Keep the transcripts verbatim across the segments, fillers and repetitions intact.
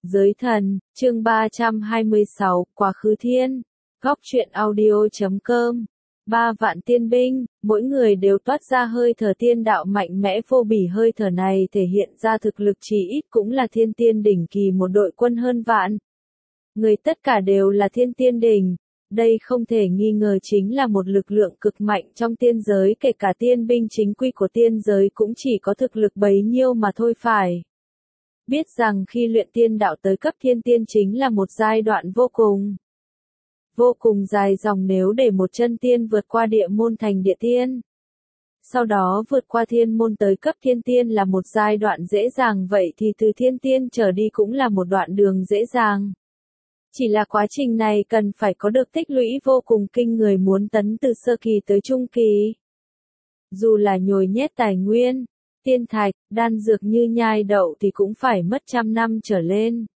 Giới thần, chương ba trăm hai mươi sáu, Quá khứ thiên. Góc truyện audio.com. Ba vạn tiên binh, mỗi người đều toát ra hơi thở tiên đạo mạnh mẽ vô bỉ, hơi thở này thể hiện ra thực lực chỉ ít cũng là thiên tiên đỉnh kỳ, một đội quân hơn vạn. Người tất cả đều là thiên tiên đỉnh. Đây không thể nghi ngờ chính là một lực lượng cực mạnh trong tiên giới, kể cả tiên binh chính quy của tiên giới cũng chỉ có thực lực bấy nhiêu mà thôi phải. Biết rằng khi luyện tiên đạo tới cấp thiên tiên chính là một giai đoạn vô cùng, vô cùng dài dòng, nếu để một chân tiên vượt qua địa môn thành địa tiên, sau đó vượt qua thiên môn tới cấp thiên tiên là một giai đoạn dễ dàng, vậy thì từ thiên tiên trở đi cũng là một đoạn đường dễ dàng. Chỉ là quá trình này cần phải có được tích lũy vô cùng kinh người, muốn tấn từ sơ kỳ tới trung kỳ. Dù là nhồi nhét tài nguyên, tiên thạch, đan dược như nhai đậu thì cũng phải mất trăm năm trở lên.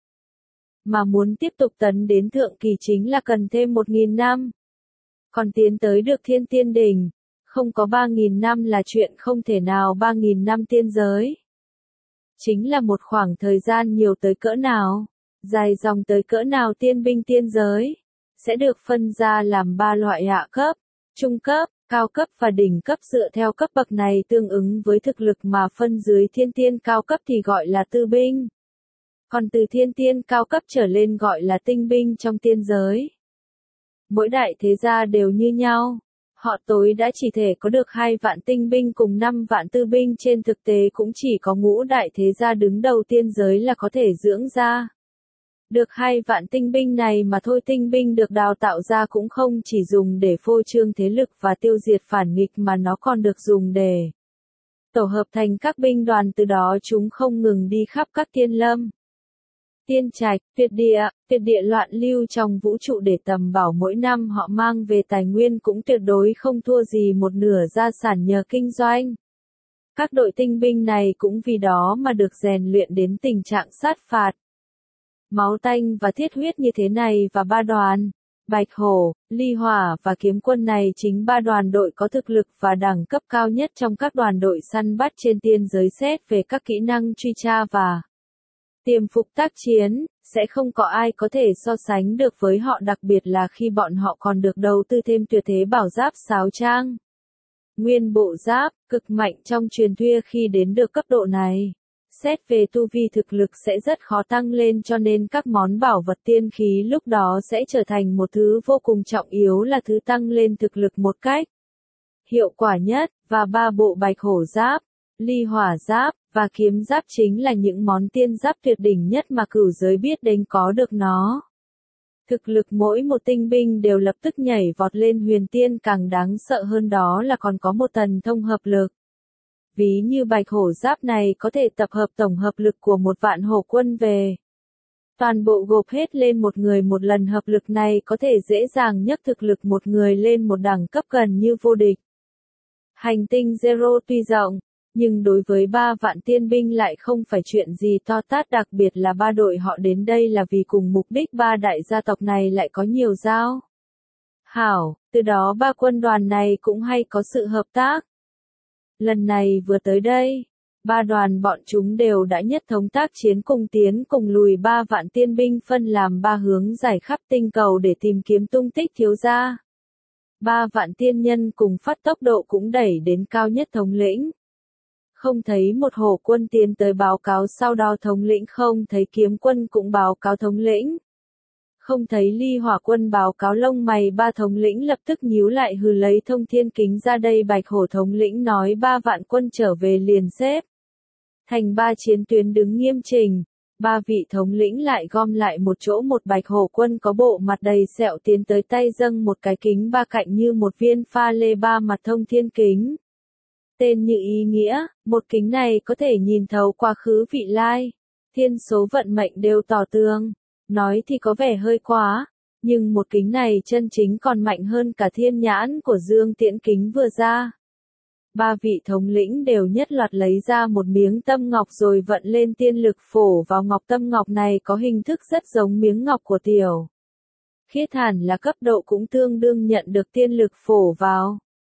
Mà muốn tiếp tục tấn đến thượng kỳ chính là cần thêm một nghìn năm. Còn tiến tới được thiên tiên đỉnh, không có ba nghìn năm là chuyện không thể nào. Ba nghìn năm tiên giới chính là một khoảng thời gian nhiều tới cỡ nào, dài dòng tới cỡ nào. Tiên binh tiên giới sẽ được phân ra làm ba loại: hạ cấp, trung cấp, cao cấp và đỉnh cấp. Dựa theo cấp bậc này tương ứng với thực lực mà phân dưới thiên tiên cao cấp thì gọi là tư binh. Còn từ thiên tiên cao cấp trở lên gọi là tinh binh trong tiên giới. Mỗi đại thế gia đều như nhau. Họ tối đã chỉ thể có được hai vạn tinh binh cùng năm vạn tư binh, trên thực tế cũng chỉ có ngũ đại thế gia đứng đầu tiên giới là có thể dưỡng ra được hai vạn tinh binh này mà thôi. Tinh binh được đào tạo ra cũng không chỉ dùng để phô trương thế lực và tiêu diệt phản nghịch, mà nó còn được dùng để tổ hợp thành các binh đoàn, từ đó chúng không ngừng đi khắp các tiên lâm, tiên trạch, tuyệt địa, tuyệt địa loạn lưu trong vũ trụ để tầm bảo. Mỗi năm họ mang về tài nguyên cũng tuyệt đối không thua gì một nửa gia sản nhờ kinh doanh. Các đội tinh binh này cũng vì đó mà được rèn luyện đến tình trạng sát phạt, máu tanh và thiết huyết như thế này. Và ba đoàn, Bạch Hổ, Ly Hỏa và Kiếm Quân này chính ba đoàn đội có thực lực và đẳng cấp cao nhất trong các đoàn đội săn bắt trên tiên giới. Xét về các kỹ năng truy tra và tiềm phục tác chiến, sẽ không có ai có thể so sánh được với họ, đặc biệt là khi bọn họ còn được đầu tư thêm tuyệt thế bảo giáp sáo trang. Nguyên bộ giáp, cực mạnh trong truyền thuyết. Khi đến được cấp độ này, xét về tu vi thực lực sẽ rất khó tăng lên, cho nên các món bảo vật tiên khí lúc đó sẽ trở thành một thứ vô cùng trọng yếu, là thứ tăng lên thực lực một cách hiệu quả nhất. Và ba bộ Bạch Hổ giáp, Ly Hỏa giáp và Kiếm giáp chính là những món tiên giáp tuyệt đỉnh nhất mà cửu giới biết đến. Có được nó, thực lực mỗi một tinh binh đều lập tức nhảy vọt lên huyền tiên. Càng đáng sợ hơn đó là còn có một thần thông hợp lực. Ví như Bạch Hổ giáp này có thể tập hợp tổng hợp lực của một vạn hổ quân về, toàn bộ gộp hết lên một người. Một lần hợp lực này có thể dễ dàng nhấc thực lực một người lên một đẳng cấp gần như vô địch. Hành tinh Zero tuy rộng, nhưng đối với ba vạn tiên binh lại không phải chuyện gì to tát, đặc biệt là ba đội họ đến đây là vì cùng mục đích. Ba đại gia tộc này lại có nhiều giao hảo, từ đó ba quân đoàn này cũng hay có sự hợp tác. Lần này vừa tới đây, ba đoàn bọn chúng đều đã nhất thống tác chiến, cùng tiến cùng lùi. Ba vạn tiên binh phân làm ba hướng giải khắp tinh cầu để tìm kiếm tung tích thiếu gia. Ba vạn tiên nhân cùng phát tốc độ cũng đẩy đến cao nhất. Thống lĩnh không thấy một hổ quân tiến tới báo cáo, sau đó thống lĩnh không thấy kiếm quân cũng báo cáo thống lĩnh. Không thấy Ly Hỏa quân báo cáo, lông mày ba thống lĩnh lập tức nhíu lại, hừ lấy thông thiên kính ra đây. Bạch Hổ thống lĩnh nói ba vạn quân trở về liền xếp thành ba chiến tuyến đứng nghiêm chỉnh. Ba vị thống lĩnh lại gom lại một chỗ. Một Bạch Hổ quân có bộ mặt đầy sẹo tiến tới, tay dâng một cái kính ba cạnh như một viên pha lê ba mặt thông thiên kính. Tên như ý nghĩa, một kính này có thể nhìn thấu quá khứ vị lai, thiên số vận mệnh đều tỏ tường. Nói thì có vẻ hơi quá, nhưng một kính này chân chính còn mạnh hơn cả thiên nhãn của Dương Tiễn kính vừa ra. Ba vị thống lĩnh đều nhất loạt lấy ra một miếng tâm ngọc rồi vận lên tiên lực phổ vào ngọc. Tâm ngọc này có hình thức rất giống miếng ngọc của tiểu khiết, hẳn là cấp độ cũng tương đương nhận được tiên lực phổ vào.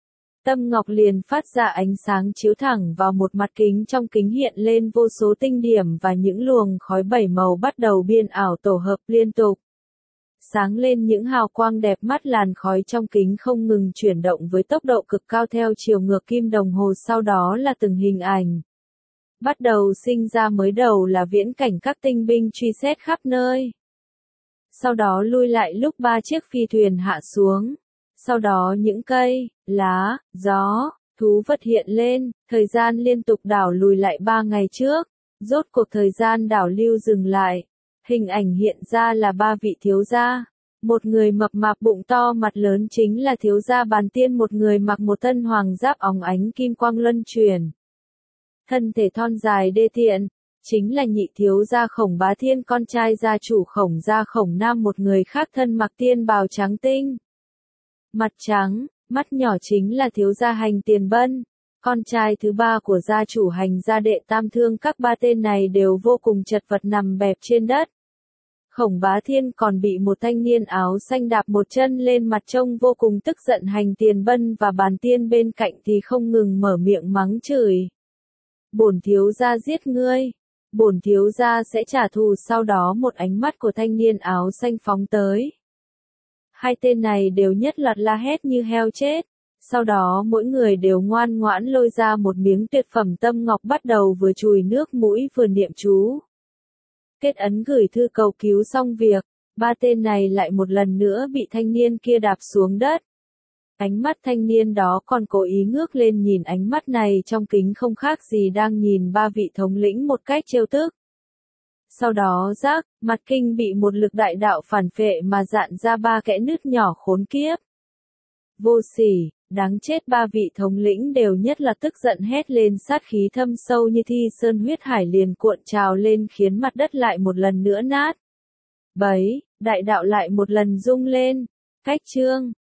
Tâm ngọc liền phát ra ánh sáng chiếu thẳng vào một mặt kính, trong kính hiện lên vô số tinh điểm và những luồng khói bảy màu bắt đầu biên ảo tổ hợp liên tục. Sáng lên những hào quang đẹp mắt, làn khói trong kính không ngừng chuyển động với tốc độ cực cao theo chiều ngược kim đồng hồ, sau đó là từng hình ảnh. Bắt đầu sinh ra, mới đầu là viễn cảnh các tinh binh truy xét khắp nơi. Sau đó lui lại lúc ba chiếc phi thuyền hạ xuống. Sau đó những cây, lá, gió, thú vật hiện lên, thời gian liên tục đảo lùi lại ba ngày trước. Rốt cuộc thời gian đảo lưu dừng lại. Hình ảnh hiện ra là ba vị thiếu gia. Một người mập mạp bụng to mặt lớn chính là thiếu gia Bàn Tiên, một người mặc một thân hoàng giáp óng ánh kim quang luân chuyển. Thân thể thon dài đê tiện, chính là nhị thiếu gia Khổng Bá Thiên, con trai gia chủ Khổng gia Khổng Nam, một người khác thân mặc tiên bào trắng tinh. Mặt trắng, mắt nhỏ chính là thiếu gia Hành Tiền Bân, con trai thứ ba của gia chủ Hành gia đệ tam thương. Các ba tên này đều vô cùng chật vật nằm bẹp trên đất. Khổng Bá Thiên còn bị một thanh niên áo xanh đạp một chân lên mặt, trông vô cùng tức giận. Hành Tiền Bân và Bàn Tiên bên cạnh thì không ngừng mở miệng mắng chửi. Bổn thiếu gia giết ngươi, bổn thiếu gia sẽ trả thù. Sau đó một ánh mắt của thanh niên áo xanh phóng tới. Hai tên này đều nhất loạt la hét như heo chết. Sau đó mỗi người đều ngoan ngoãn lôi ra một miếng tuyệt phẩm tâm ngọc, bắt đầu vừa chùi nước mũi vừa niệm chú. Kết ấn gửi thư cầu cứu xong việc, ba tên này lại một lần nữa bị thanh niên kia đạp xuống đất. Ánh mắt thanh niên đó còn cố ý ngước lên nhìn, ánh mắt này trong kính không khác gì đang nhìn ba vị thống lĩnh một cách trêu tức. Sau đó rác, mặt kinh bị một lực đại đạo phản phệ mà dạn ra ba kẽ nứt nhỏ. Khốn kiếp! Vô sỉ, đáng chết! Ba vị thống lĩnh đều nhất là tức giận hét lên, sát khí thâm sâu như thi sơn huyết hải liền cuộn trào lên, khiến mặt đất lại một lần nữa nát bấy, đại đạo lại một lần rung lên. Cách chương